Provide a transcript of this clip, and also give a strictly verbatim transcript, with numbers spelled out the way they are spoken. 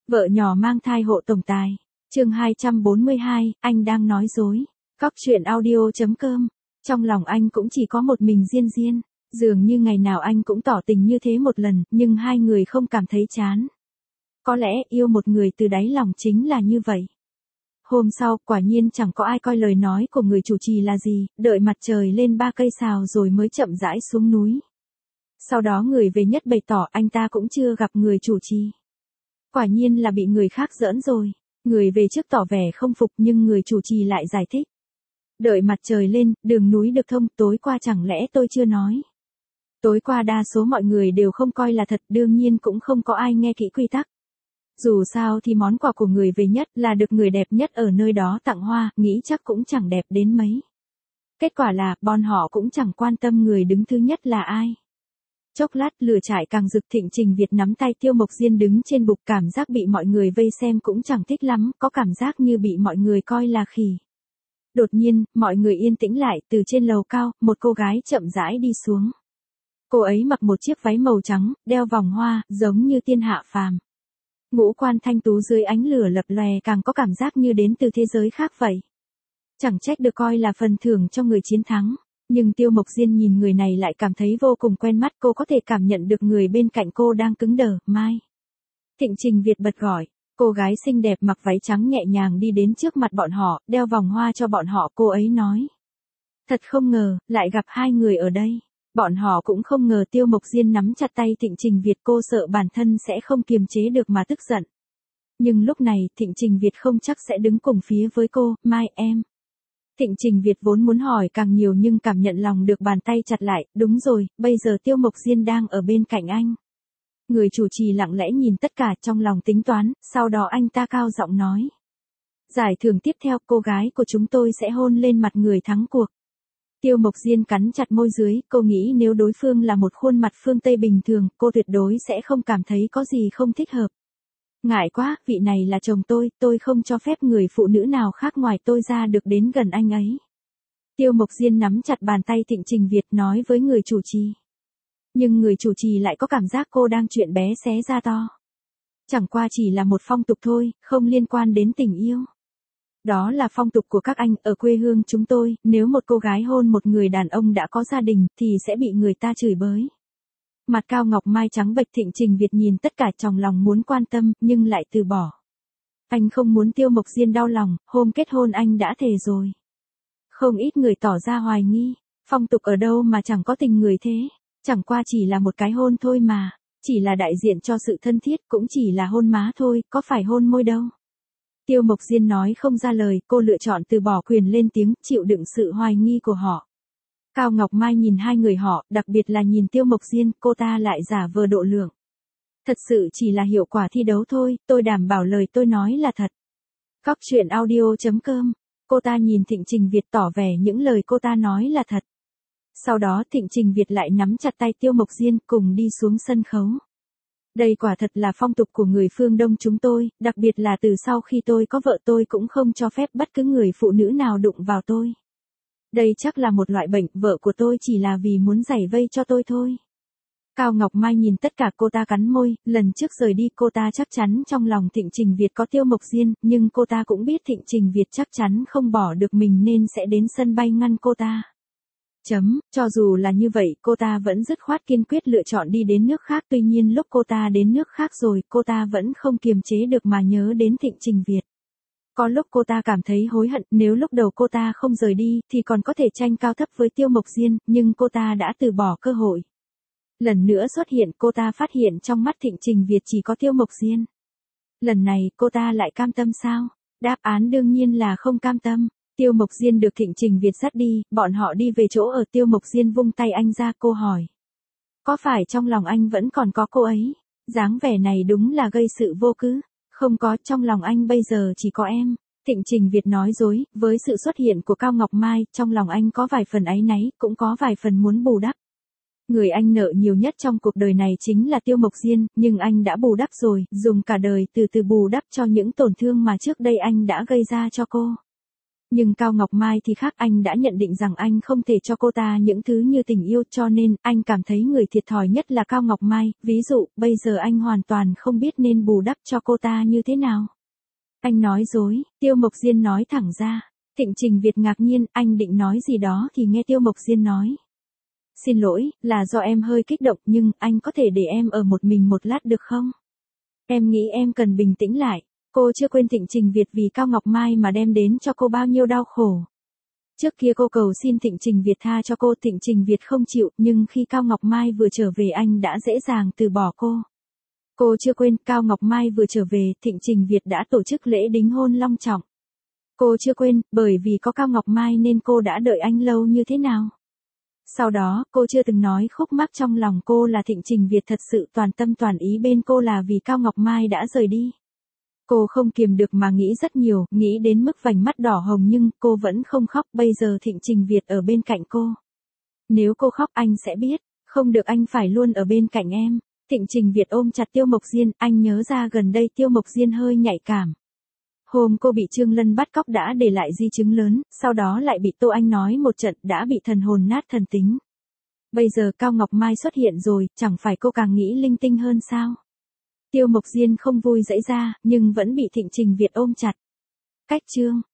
Vợ nhỏ mang thai hộ tổng tài. Chương hai trăm bốn mươi hai, anh đang nói dối. Cóc truyện audio chấm com. Trong lòng anh cũng chỉ có một mình Diên Diên, dường như ngày nào anh cũng tỏ tình như thế một lần, nhưng hai người không cảm thấy chán. Có lẽ yêu một người từ đáy lòng chính là như vậy. Hôm sau, quả nhiên chẳng có ai coi lời nói của người chủ trì là gì, đợi mặt trời lên ba cây sào rồi mới chậm rãi xuống núi. Sau đó người về nhất bày tỏ anh ta cũng chưa gặp người chủ trì. Quả nhiên là bị người khác giỡn rồi. Người về trước tỏ vẻ không phục nhưng người chủ trì lại giải thích. Đợi mặt trời lên, đường núi được thông, tối qua chẳng lẽ tôi chưa nói. Tối qua đa số mọi người đều không coi là thật, đương nhiên cũng không có ai nghe kỹ quy tắc. Dù sao thì món quà của người về nhất là được người đẹp nhất ở nơi đó tặng hoa, nghĩ chắc cũng chẳng đẹp đến mấy. Kết quả là, bọn họ cũng chẳng quan tâm người đứng thứ nhất là ai. Chốc lát lửa trại càng rực, Thịnh Trình Việt nắm tay Tiêu Mộc Diên đứng trên bục, cảm giác bị mọi người vây xem cũng chẳng thích lắm, có cảm giác như bị mọi người coi là khỉ. Đột nhiên, mọi người yên tĩnh lại, từ trên lầu cao, một cô gái chậm rãi đi xuống. Cô ấy mặc một chiếc váy màu trắng, đeo vòng hoa, giống như tiên hạ phàm. Ngũ quan thanh tú dưới ánh lửa lập lòe, càng có cảm giác như đến từ thế giới khác vậy. Chẳng trách được coi là phần thưởng cho người chiến thắng. Nhưng Tiêu Mộc Diên nhìn người này lại cảm thấy vô cùng quen mắt, cô có thể cảm nhận được người bên cạnh cô đang cứng đờ. Mai. Thịnh Trình Việt bật gọi. Cô gái xinh đẹp mặc váy trắng nhẹ nhàng đi đến trước mặt bọn họ, đeo vòng hoa cho bọn họ, cô ấy nói. Thật không ngờ, lại gặp hai người ở đây. Bọn họ cũng không ngờ Tiêu Mộc Diên nắm chặt tay Thịnh Trình Việt, cô sợ bản thân sẽ không kiềm chế được mà tức giận. Nhưng lúc này, Thịnh Trình Việt không chắc sẽ đứng cùng phía với cô. Mai em. Thịnh Trình Việt vốn muốn hỏi càng nhiều nhưng cảm nhận lòng được bàn tay chặt lại, đúng rồi, bây giờ Tiêu Mộc Diên đang ở bên cạnh anh. Người chủ trì lặng lẽ nhìn tất cả trong lòng tính toán, sau đó anh ta cao giọng nói. Giải thưởng tiếp theo, cô gái của chúng tôi sẽ hôn lên mặt người thắng cuộc. Tiêu Mộc Diên cắn chặt môi dưới, cô nghĩ nếu đối phương là một khuôn mặt phương Tây bình thường, cô tuyệt đối sẽ không cảm thấy có gì không thích hợp. Ngại quá, vị này là chồng tôi, tôi không cho phép người phụ nữ nào khác ngoài tôi ra được đến gần anh ấy. Tiêu Mộc Diên nắm chặt bàn tay Thịnh Trình Việt nói với người chủ trì. Nhưng người chủ trì lại có cảm giác cô đang chuyện bé xé ra to. Chẳng qua chỉ là một phong tục thôi, không liên quan đến tình yêu. Đó là phong tục của các anh, ở quê hương chúng tôi, nếu một cô gái hôn một người đàn ông đã có gia đình, thì sẽ bị người ta chửi bới. Mặt Cao Ngọc Mai trắng bệch, Thịnh Trình Việt nhìn tất cả trong lòng muốn quan tâm, nhưng lại từ bỏ. Anh không muốn Tiêu Mộc Diên đau lòng, hôm kết hôn anh đã thề rồi. Không ít người tỏ ra hoài nghi, phong tục ở đâu mà chẳng có tình người thế, chẳng qua chỉ là một cái hôn thôi mà, chỉ là đại diện cho sự thân thiết, cũng chỉ là hôn má thôi, có phải hôn môi đâu. Tiêu Mộc Diên nói không ra lời, cô lựa chọn từ bỏ quyền lên tiếng, chịu đựng sự hoài nghi của họ. Cao Ngọc Mai nhìn hai người họ, đặc biệt là nhìn Tiêu Mộc Diên, cô ta lại giả vờ độ lượng. Thật sự chỉ là hiệu quả thi đấu thôi, tôi đảm bảo lời tôi nói là thật. Cóc truyện audio chấm com. Cô ta nhìn Thịnh Trình Việt tỏ vẻ những lời cô ta nói là thật. Sau đó Thịnh Trình Việt lại nắm chặt tay Tiêu Mộc Diên cùng đi xuống sân khấu. Đây quả thật là phong tục của người phương Đông chúng tôi, đặc biệt là từ sau khi tôi có vợ tôi cũng không cho phép bất cứ người phụ nữ nào đụng vào tôi. Đây chắc là một loại bệnh, vợ của tôi chỉ là vì muốn giải vây cho tôi thôi. Cao Ngọc Mai nhìn tất cả, cô ta cắn môi, lần trước rời đi cô ta chắc chắn trong lòng Thịnh Trình Việt có Tiêu Mộc Diên, nhưng cô ta cũng biết Thịnh Trình Việt chắc chắn không bỏ được mình nên sẽ đến sân bay ngăn cô ta. Chấm, cho dù là như vậy, cô ta vẫn dứt khoát kiên quyết lựa chọn đi đến nước khác, tuy nhiên lúc cô ta đến nước khác rồi, cô ta vẫn không kiềm chế được mà nhớ đến Thịnh Trình Việt. Có lúc cô ta cảm thấy hối hận, nếu lúc đầu cô ta không rời đi, thì còn có thể tranh cao thấp với Tiêu Mộc Diên, nhưng cô ta đã từ bỏ cơ hội. Lần nữa xuất hiện, cô ta phát hiện trong mắt Thịnh Trình Việt chỉ có Tiêu Mộc Diên. Lần này, cô ta lại cam tâm sao? Đáp án đương nhiên là không cam tâm. Tiêu Mộc Diên được Thịnh Trình Việt dắt đi, bọn họ đi về chỗ ở, Tiêu Mộc Diên vung tay anh ra, cô hỏi. Có phải trong lòng anh vẫn còn có cô ấy? Dáng vẻ này đúng là gây sự vô cớ. Không có, trong lòng anh bây giờ chỉ có em. Thịnh Trình Việt nói dối, với sự xuất hiện của Cao Ngọc Mai, trong lòng anh có vài phần áy náy, cũng có vài phần muốn bù đắp. Người anh nợ nhiều nhất trong cuộc đời này chính là Tiêu Mộc Diên, nhưng anh đã bù đắp rồi, dùng cả đời từ từ bù đắp cho những tổn thương mà trước đây anh đã gây ra cho cô. Nhưng Cao Ngọc Mai thì khác, anh đã nhận định rằng anh không thể cho cô ta những thứ như tình yêu, cho nên anh cảm thấy người thiệt thòi nhất là Cao Ngọc Mai, ví dụ, bây giờ anh hoàn toàn không biết nên bù đắp cho cô ta như thế nào. Anh nói dối, Tiêu Mộc Diên nói thẳng ra. Thịnh Trình Việt ngạc nhiên, anh định nói gì đó thì nghe Tiêu Mộc Diên nói. Xin lỗi, là do em hơi kích động, nhưng anh có thể để em ở một mình một lát được không? Em nghĩ em cần bình tĩnh lại. Cô chưa quên Thịnh Trình Việt vì Cao Ngọc Mai mà đem đến cho cô bao nhiêu đau khổ. Trước kia cô cầu xin Thịnh Trình Việt tha cho cô, Thịnh Trình Việt không chịu, nhưng khi Cao Ngọc Mai vừa trở về anh đã dễ dàng từ bỏ cô. Cô chưa quên, Cao Ngọc Mai vừa trở về, Thịnh Trình Việt đã tổ chức lễ đính hôn long trọng. Cô chưa quên, bởi vì có Cao Ngọc Mai nên cô đã đợi anh lâu như thế nào. Sau đó, cô chưa từng nói khúc mắc trong lòng cô là Thịnh Trình Việt thật sự toàn tâm toàn ý bên cô là vì Cao Ngọc Mai đã rời đi. Cô không kiềm được mà nghĩ rất nhiều, nghĩ đến mức vành mắt đỏ hồng nhưng cô vẫn không khóc, bây giờ Thịnh Trình Việt ở bên cạnh cô. Nếu cô khóc anh sẽ biết, không được, anh phải luôn ở bên cạnh em. Thịnh Trình Việt ôm chặt Tiêu Mộc Diên, anh nhớ ra gần đây Tiêu Mộc Diên hơi nhạy cảm. Hôm cô bị Trương Lân bắt cóc đã để lại di chứng lớn, sau đó lại bị Tô Anh nói một trận đã bị thần hồn nát thần tính. Bây giờ Cao Ngọc Mai xuất hiện rồi, chẳng phải cô càng nghĩ linh tinh hơn sao? Tiêu Mộc Diên không vui giãy ra, nhưng vẫn bị Thịnh Trình Việt ôm chặt. Cách chương